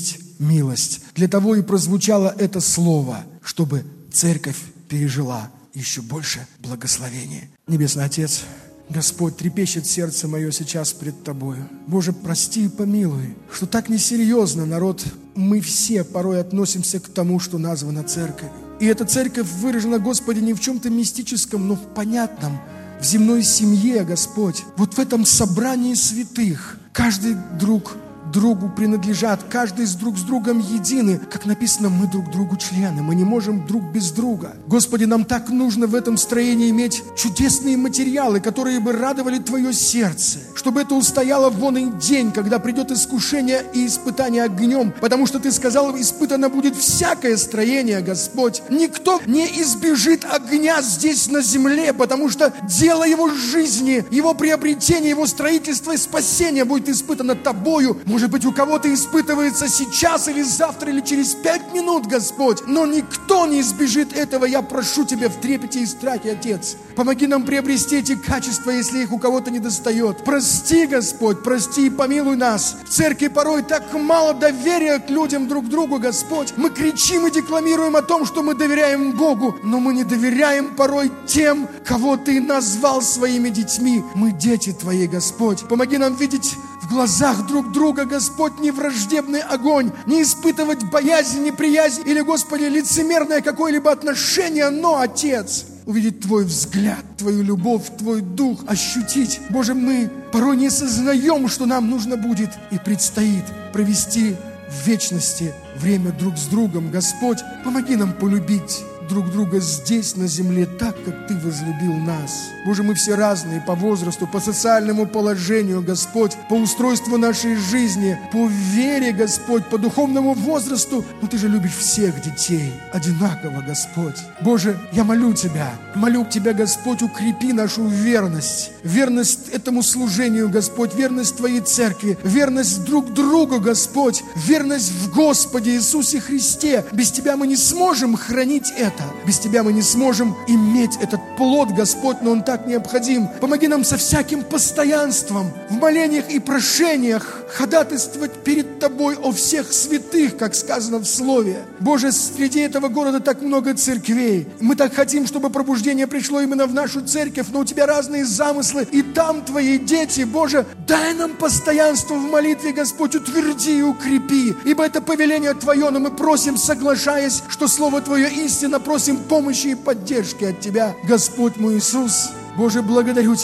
милость. Для того и прозвучало это слово, чтобы церковь пережила еще больше благословения. Небесный Отец, Господь, трепещет сердце мое сейчас пред Тобою. Боже, прости и помилуй, что так несерьезно, народ, мы все порой относимся к тому, что названо церковью. И эта церковь выражена, Господи, не в чем-то мистическом, но в понятном, в земной семье, Господь. Вот в этом собрании святых каждый друг другу принадлежат, каждый друг с другом едины. Как написано, мы друг другу члены, мы не можем друг без друга. Господи, нам так нужно в этом строении иметь чудесные материалы, которые бы радовали Твое сердце, чтобы это устояло в оный день, когда придет искушение и испытание огнем, потому что Ты сказал, испытано будет всякое строение, Господь. Никто не избежит огня здесь на земле, потому что дело его жизни, его приобретения, его строительства и спасения будет испытано Тобою. Может быть, у кого-то испытывается сейчас или завтра, или через 5 минут, Господь. Но никто не избежит этого. Я прошу Тебя в трепете и страхе, Отец. Помоги нам приобрести эти качества, если их у кого-то недостает. Прости, Господь, прости и помилуй нас. В церкви порой так мало доверия к людям друг другу, Господь. Мы кричим и декламируем о том, что мы доверяем Богу, но мы не доверяем порой тем, кого Ты назвал своими детьми. Мы дети Твои, Господь. Помоги нам видеть в глазах друг друга, Господь, не враждебный огонь, не испытывать боязнь, неприязнь или, Господи, лицемерное какое-либо отношение, но, Отец, увидеть Твой взгляд, Твою любовь, Твой дух, ощутить. Боже, мы порой не сознаем, что нам нужно будет и предстоит провести в вечности время друг с другом. Господь, помоги нам полюбить друг друга здесь, на земле, так, как Ты возлюбил нас. Боже, мы все разные по возрасту, по социальному положению, Господь, по устройству нашей жизни, по вере, Господь, по духовному возрасту. Но Ты же любишь всех детей одинаково, Господь. Боже, я молю Тебя, Господь, укрепи нашу верность этому служению, Господь, верность Твоей церкви, верность друг другу, Господь, верность в Господе Иисусе Христе. Без Тебя мы не сможем хранить это. Без Тебя мы не сможем иметь этот плод, Господь, но он так необходим. Помоги нам со всяким постоянством в молениях и прошениях ходатайствовать перед Тобой о всех святых, как сказано в Слове. Боже, среди этого города так много церквей. Мы так хотим, чтобы пробуждение пришло именно в нашу церковь, но у Тебя разные замыслы, и там Твои дети. Боже, дай нам постоянство в молитве, Господь, утверди и укрепи, ибо это повеление Твое, но мы просим, соглашаясь, что Слово Твое истина, просим помощи и поддержки от Тебя, Господь мой Иисус. Боже, благодарю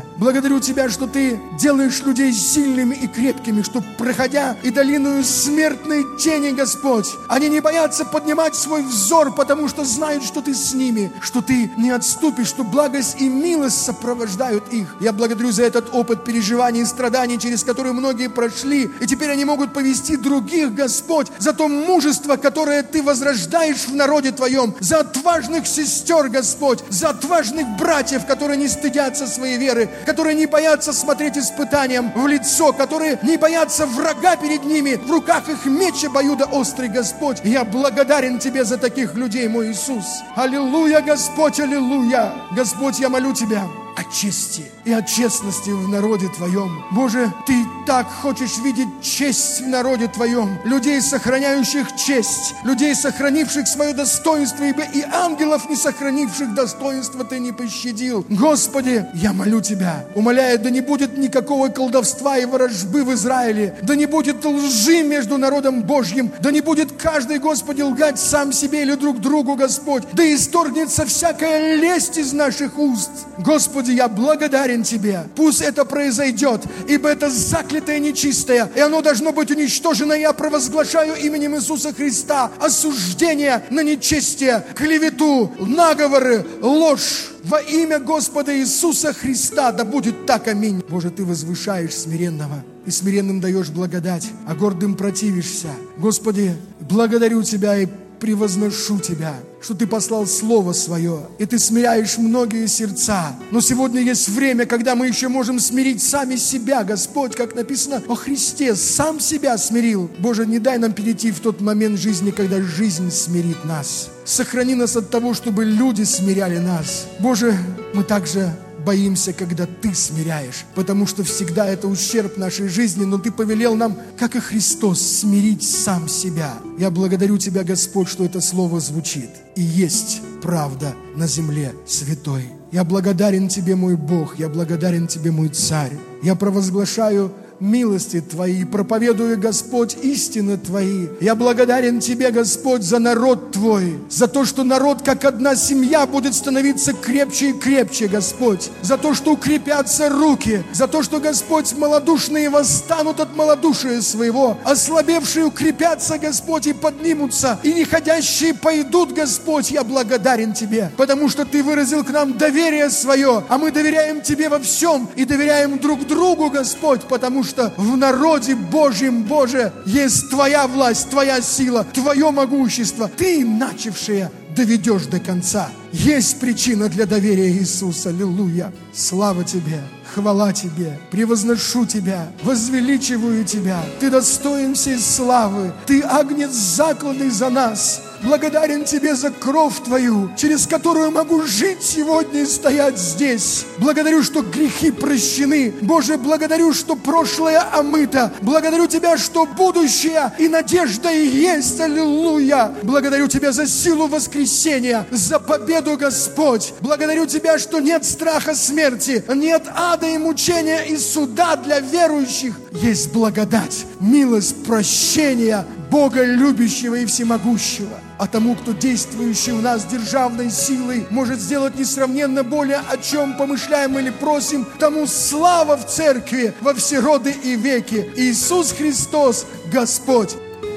Тебя, что Ты делаешь людей сильными и крепкими, что, проходя и долину смертной тени, Господь, они не боятся поднимать свой взор, потому что знают, что Ты с ними, что Ты не отступишь, что благость и милость сопровождают их. Я благодарю за этот опыт переживаний и страданий, через которые многие прошли, и теперь они могут повести других, Господь, за то мужество, которое Ты возрождаешь в народе Твоем, за отважных сестер, Господь, за отважных братьев, которые не стыдятся своей веры, которые не боятся смотреть испытаниям в лицо, которые не боятся врага перед ними, в руках их меч обоюдоострый, Господь. Я благодарен Тебе за таких людей, мой Иисус. Аллилуйя, Господь, аллилуйя. Господь, я молю Тебя о чести и о честности в народе Твоем. Боже, Ты так хочешь видеть честь в народе Твоем, людей, сохраняющих честь, людей, сохранивших свое достоинство, ибо и ангелов, не сохранивших достоинство, Ты не пощадил. Господи, я молю Тебя, умоляю, да не будет никакого колдовства и ворожбы в Израиле, да не будет лжи между народом Божьим, да не будет каждый, Господи, лгать сам себе или друг другу, Господь, да исторгнется всякая лесть из наших уст. Господи, я благодарен Тебе. Пусть это произойдет, ибо это заклятое нечистое, и оно должно быть уничтожено. Я провозглашаю именем Иисуса Христа осуждение на нечестие, клевету, наговоры, ложь. Во имя Господа Иисуса Христа, да будет так, аминь. Боже, Ты возвышаешь смиренного, и смиренным даешь благодать, а гордым противишься. Господи, благодарю Тебя и превозношу Тебя, что Ты послал Слово Свое, и Ты смиряешь многие сердца. Но сегодня есть время, когда мы еще можем смирить сами себя, Господь, как написано о Христе, сам себя смирил. Боже, не дай нам перейти в тот момент жизни, когда жизнь смирит нас. Сохрани нас от того, чтобы люди смиряли нас. Боже, мы также боимся, когда Ты смиряешь, потому что всегда это ущерб нашей жизни, но Ты повелел нам, как и Христос, смирить сам себя. Я благодарю Тебя, Господь, что это слово звучит. И есть правда на земле святой. Я благодарен Тебе, мой Бог, я благодарен Тебе, мой Царь. Я провозглашаю милости Твои, проповедую, Господь, истины Твои. Я благодарен Тебе, Господь, за народ Твой, за то, что народ, как одна семья, будет становиться крепче и крепче, Господь, за то, что укрепятся руки, за то, что, Господь, малодушные восстанут от малодушия своего, ослабевшие укрепятся, Господь, и поднимутся, и неходящие пойдут, Господь. Я благодарен Тебе, потому что Ты выразил к нам доверие свое, а мы доверяем Тебе во всем и доверяем друг другу, Господь, потому что в народе Божьем, Боже, есть Твоя власть, Твоя сила, Твое могущество. Ты, начавшее, доведешь до конца. Есть причина для доверия, Иисус. Аллилуйя. Слава Тебе, хвала Тебе, превозношу Тебя, возвеличиваю Тебя. Ты достоин всей славы. Ты агнец закланный за нас. Благодарен Тебе за кровь Твою, через которую могу жить сегодня и стоять здесь. Благодарю, что грехи прощены. Боже, благодарю, что прошлое омыто. Благодарю Тебя, что будущее и надежда и есть. Аллилуйя. Благодарю Тебя за силу воскресения, за победу, Господь. Благодарю Тебя, что нет страха смерти, нет ада и мучения и суда для верующих. Есть благодать, милость, прощение Бога любящего и всемогущего. А тому, кто действующий у нас державной силой может сделать несравненно более, о чем помышляем или просим, тому слава в церкви во все роды и веки. Иисус Христос, Господь.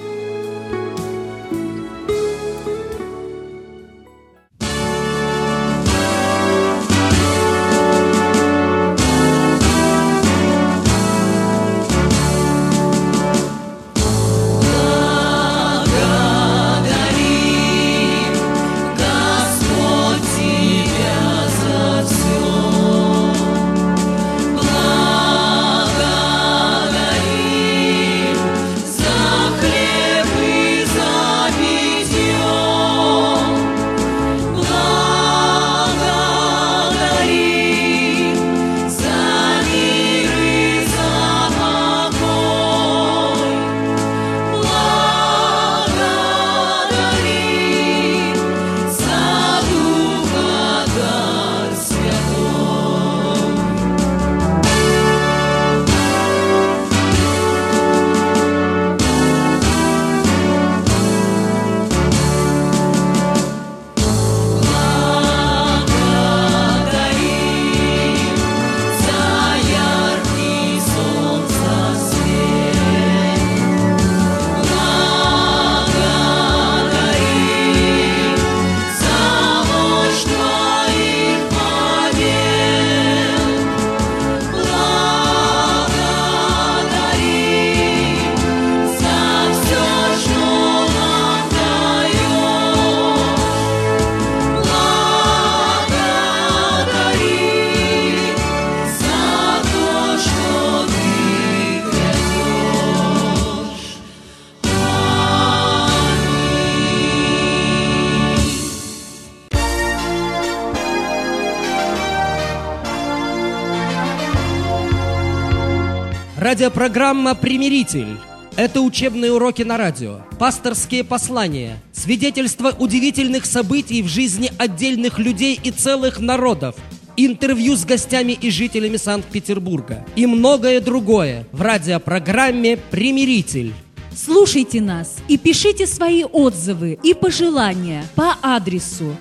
Радиопрограмма «Примиритель». Это учебные уроки на радио, пасторские послания, свидетельства удивительных событий в жизни отдельных людей и целых народов, интервью с гостями и жителями Санкт-Петербурга и многое другое в радиопрограмме «Примиритель». Слушайте нас и пишите свои отзывы и пожелания по адресу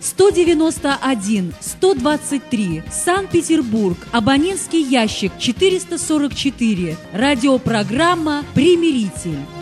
191-123, Санкт-Петербург, абонентский ящик 444, радиопрограмма «Примиритель».